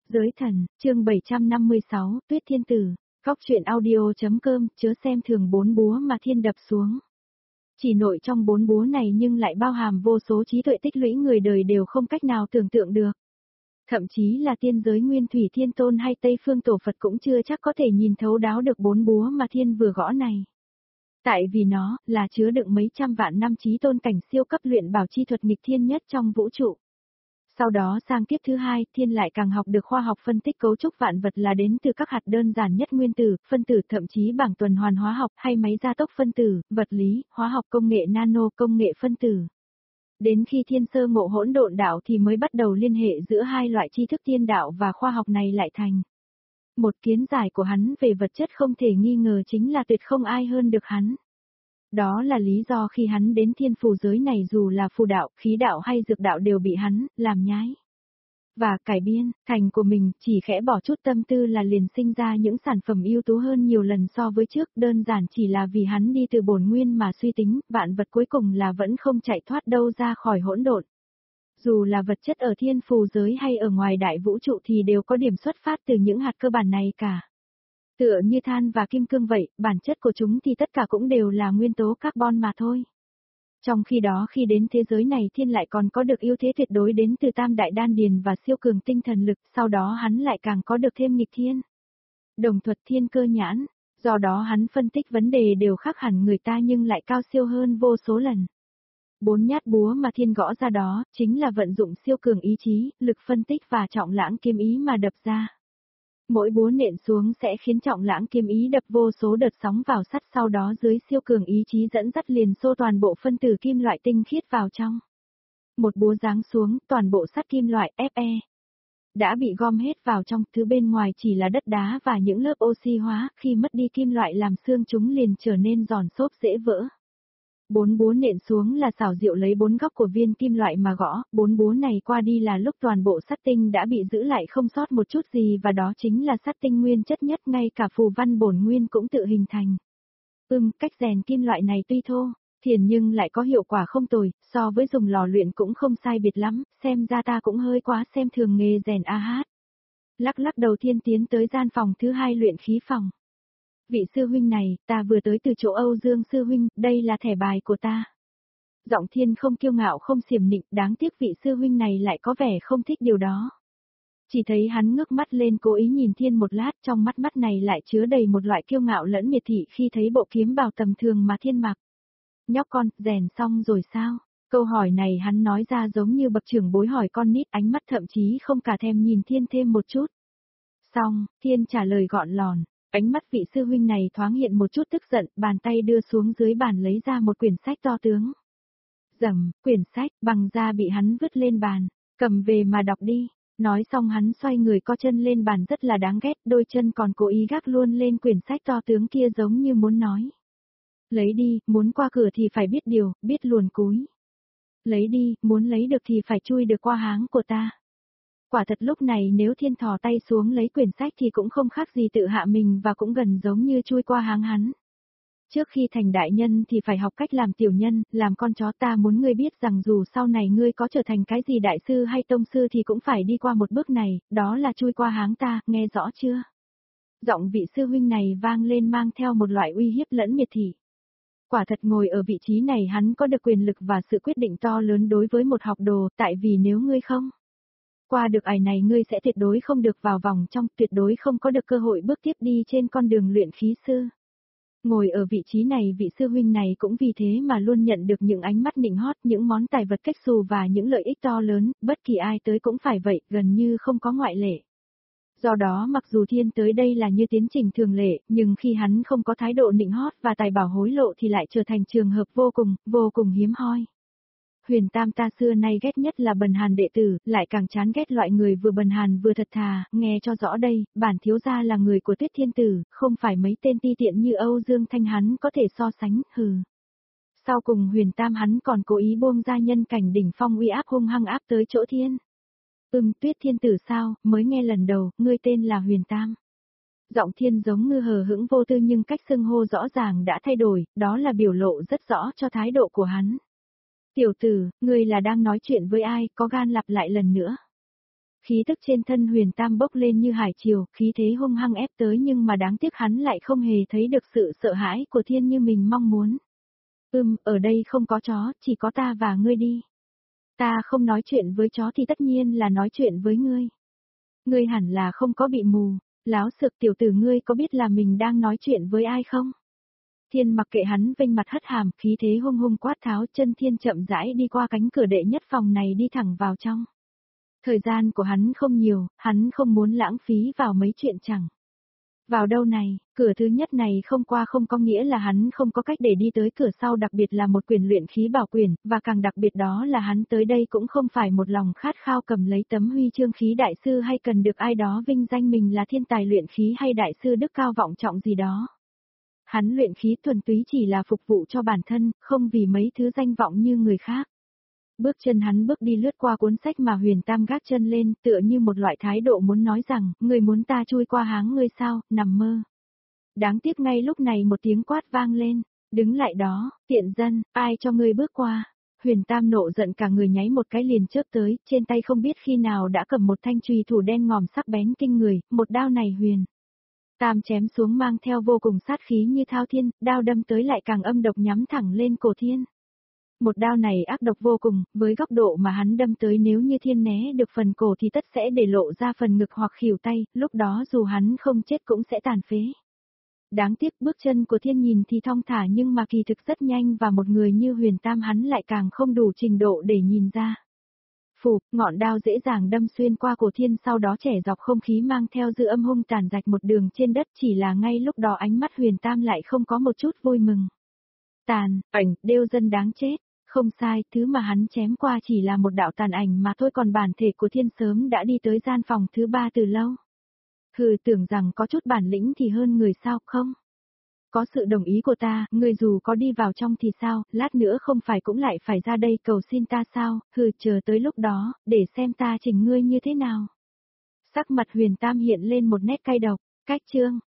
Giới thần, chương 756, Tuyết Thiên Tử, Góc truyện audio.com, chớ xem thường bốn búa mà thiên đập xuống. Chỉ nội trong bốn búa này nhưng lại bao hàm vô số trí tuệ tích lũy người đời đều không cách nào tưởng tượng được. Thậm chí là tiên giới Nguyên Thủy Thiên Tôn hay Tây Phương Tổ Phật cũng chưa chắc có thể nhìn thấu đáo được bốn búa mà thiên vừa gõ này. Tại vì nó là chứa đựng mấy trăm vạn năm trí tôn cảnh siêu cấp luyện bảo chi thuật nghịch thiên nhất trong vũ trụ. Sau đó sang kiếp thứ hai, thiên lại càng học được khoa học phân tích cấu trúc vạn vật là đến từ các hạt đơn giản nhất nguyên tử, phân tử, thậm chí bảng tuần hoàn hóa học hay máy gia tốc phân tử, vật lý, hóa học, công nghệ nano, công nghệ phân tử. Đến khi thiên sơ ngộ hỗn độn đạo thì mới bắt đầu liên hệ giữa hai loại tri thức tiên đạo và khoa học này lại thành. Một kiến giải của hắn về vật chất không thể nghi ngờ chính là tuyệt không ai hơn được hắn. Đó là lý do khi hắn đến thiên phù giới này dù là phù đạo, khí đạo hay dược đạo đều bị hắn làm nhái. Và cải biên, thành của mình chỉ khẽ bỏ chút tâm tư là liền sinh ra những sản phẩm ưu tú hơn nhiều lần so với trước, đơn giản chỉ là vì hắn đi từ bổn nguyên mà suy tính, vạn vật cuối cùng là vẫn không chạy thoát đâu ra khỏi hỗn độn. Dù là vật chất ở thiên phù giới hay ở ngoài đại vũ trụ thì đều có điểm xuất phát từ những hạt cơ bản này cả. Tựa như than và kim cương vậy, bản chất của chúng thì tất cả cũng đều là nguyên tố carbon mà thôi. Trong khi đó khi đến thế giới này thiên lại còn có được ưu thế tuyệt đối đến từ tam đại đan điền và siêu cường tinh thần lực, sau đó hắn lại càng có được thêm nghịch thiên. Đồng thuật thiên cơ nhãn, do đó hắn phân tích vấn đề đều khác hẳn người ta nhưng lại cao siêu hơn vô số lần. 4 nhát búa mà thiên gõ ra đó, chính là vận dụng siêu cường ý chí, lực phân tích và trọng lãng kiếm ý mà đập ra. Mỗi búa nện xuống sẽ khiến trọng lãng kiếm ý đập vô số đợt sóng vào sắt, sau đó dưới siêu cường ý chí dẫn dắt liền xô toàn bộ phân tử kim loại tinh khiết vào trong. Một búa giáng xuống, toàn bộ sắt kim loại Fe đã bị gom hết vào trong, thứ bên ngoài chỉ là đất đá và những lớp oxy hóa, khi mất đi kim loại làm xương chúng liền trở nên giòn xốp dễ vỡ. 4 búa nện xuống là xảo diệu lấy 4 góc của viên kim loại mà gõ, 4 búa này qua đi là lúc toàn bộ sắt tinh đã bị giữ lại không sót một chút gì và đó chính là sắt tinh nguyên chất nhất, ngay cả phù văn bổn nguyên cũng tự hình thành. Cách rèn kim loại này tuy thô, thiền nhưng lại có hiệu quả không tồi, so với dùng lò luyện cũng không sai biệt lắm, xem ra ta cũng hơi quá xem thường nghề rèn AH. Lắc đầu thiên tiến tới gian phòng thứ hai luyện khí phòng. Vị sư huynh này, ta vừa tới từ chỗ Âu Dương sư huynh, đây là thẻ bài của ta. Giọng thiên không kiêu ngạo không xiểm nịnh, đáng tiếc vị sư huynh này lại có vẻ không thích điều đó. Chỉ thấy hắn ngước mắt lên cố ý nhìn thiên một lát, trong mắt này lại chứa đầy một loại kiêu ngạo lẫn miệt thị khi thấy bộ kiếm bào tầm thường mà thiên mặc. Nhóc con, rèn xong rồi sao? Câu hỏi này hắn nói ra giống như bậc trưởng bối hỏi con nít, ánh mắt thậm chí không cả thèm nhìn thiên thêm một chút. Xong, thiên trả lời gọn lòn. Ánh mắt vị sư huynh này thoáng hiện một chút tức giận, bàn tay đưa xuống dưới bàn lấy ra một quyển sách to tướng. Rầm, quyển sách bằng da bị hắn vứt lên bàn, cầm về mà đọc đi. Nói xong hắn xoay người co chân lên bàn rất là đáng ghét, đôi chân còn cố ý gác luôn lên quyển sách to tướng kia giống như muốn nói. Lấy đi, muốn qua cửa thì phải biết điều, biết luồn cúi. Lấy đi, muốn lấy được thì phải chui được qua háng của ta. Quả thật lúc này nếu thiên thò tay xuống lấy quyển sách thì cũng không khác gì tự hạ mình và cũng gần giống như chui qua háng hắn. Trước khi thành đại nhân thì phải học cách làm tiểu nhân, làm con chó, ta muốn ngươi biết rằng dù sau này ngươi có trở thành cái gì đại sư hay tông sư thì cũng phải đi qua một bước này, đó là chui qua háng ta, nghe rõ chưa? Giọng vị sư huynh này vang lên mang theo một loại uy hiếp lẫn miệt thị. Quả thật ngồi ở vị trí này hắn có được quyền lực và sự quyết định to lớn đối với một học đồ, tại vì nếu ngươi không qua được ải này ngươi sẽ tuyệt đối không được vào vòng trong, tuyệt đối không có được cơ hội bước tiếp đi trên con đường luyện khí sư. Ngồi ở vị trí này vị sư huynh này cũng vì thế mà luôn nhận được những ánh mắt nịnh hót, những món tài vật cách xù và những lợi ích to lớn, bất kỳ ai tới cũng phải vậy, gần như không có ngoại lệ. Do đó mặc dù thiên tới đây là như tiến trình thường lệ, nhưng khi hắn không có thái độ nịnh hót và tài bảo hối lộ thì lại trở thành trường hợp vô cùng hiếm hoi. Huyền Tam ta xưa nay ghét nhất là bần hàn đệ tử, lại càng chán ghét loại người vừa bần hàn vừa thật thà, nghe cho rõ đây, bản thiếu gia là người của Tuyết Thiên Tử, không phải mấy tên ti tiện như Âu Dương Thanh hắn có thể so sánh, hừ. Sau cùng Huyền Tam hắn còn cố ý buông ra nhân cảnh đỉnh phong uy áp hung hăng áp tới chỗ thiên. Tuyết Thiên Tử sao, mới nghe lần đầu, ngươi tên là Huyền Tam. Giọng thiên giống ngư hờ hững vô tư nhưng cách xưng hô rõ ràng đã thay đổi, đó là biểu lộ rất rõ cho thái độ của hắn. Tiểu tử, ngươi là đang nói chuyện với ai, có gan lặp lại lần nữa. Khí tức trên thân Huyền Tam bốc lên như hải triều, khí thế hung hăng ép tới nhưng mà đáng tiếc hắn lại không hề thấy được sự sợ hãi của thiên như mình mong muốn. Ở đây không có chó, chỉ có ta và ngươi đi. Ta không nói chuyện với chó thì tất nhiên là nói chuyện với ngươi. Ngươi hẳn là không có bị mù, láo xược tiểu tử ngươi có biết là mình đang nói chuyện với ai không? Thiên mặc kệ hắn vênh mặt hất hàm, khí thế hung hung quát tháo, chân thiên chậm rãi đi qua cánh cửa đệ nhất phòng này đi thẳng vào trong. Thời gian của hắn không nhiều, hắn không muốn lãng phí vào mấy chuyện chẳng. Vào đâu này, cửa thứ nhất này không qua không có nghĩa là hắn không có cách để đi tới cửa sau, đặc biệt là một quyền luyện khí bảo quyền, và càng đặc biệt đó là hắn tới đây cũng không phải một lòng khát khao cầm lấy tấm huy chương khí đại sư hay cần được ai đó vinh danh mình là thiên tài luyện khí hay đại sư đức cao vọng trọng gì đó. Hắn luyện khí thuần túy chỉ là phục vụ cho bản thân, không vì mấy thứ danh vọng như người khác. Bước chân hắn bước đi lướt qua cuốn sách mà Huyền Tam gác chân lên, tựa như một loại thái độ muốn nói rằng, người muốn ta chui qua háng ngươi sao, nằm mơ. Đáng tiếc ngay lúc này một tiếng quát vang lên, đứng lại đó, tiện dân, ai cho ngươi bước qua. Huyền Tam nộ giận cả người nháy một cái liền chớp tới, trên tay không biết khi nào đã cầm một thanh chùy thủ đen ngòm sắc bén kinh người, một đao này Huyền Tam chém xuống mang theo vô cùng sát khí như thao thiên, đao đâm tới lại càng âm độc nhắm thẳng lên cổ thiên. Một đao này ác độc vô cùng, với góc độ mà hắn đâm tới nếu như thiên né được phần cổ thì tất sẽ để lộ ra phần ngực hoặc khuỷu tay, lúc đó dù hắn không chết cũng sẽ tàn phế. Đáng tiếc bước chân của thiên nhìn thì thong thả nhưng mà kỳ thực rất nhanh và một người như Huyền Tam hắn lại càng không đủ trình độ để nhìn ra. Phù, ngọn đao dễ dàng đâm xuyên qua cổ thiên sau đó chẻ dọc không khí mang theo dư âm hung tàn rạch một đường trên đất, chỉ là ngay lúc đó ánh mắt Huyền Tam lại không có một chút vui mừng. Tàn, ảnh, đêu dân đáng chết. Không sai, thứ mà hắn chém qua chỉ là một đạo tàn ảnh mà thôi, còn bản thể của thiên sớm đã đi tới gian phòng thứ 3 từ lâu. Hừ, tưởng rằng có chút bản lĩnh thì hơn người sao không? Có sự đồng ý của ta, ngươi dù có đi vào trong thì sao, lát nữa không phải cũng lại phải ra đây cầu xin ta sao, hừ, chờ tới lúc đó, để xem ta chỉnh ngươi như thế nào. Sắc mặt Huyền Tam hiện lên một nét cay độc, cách chương.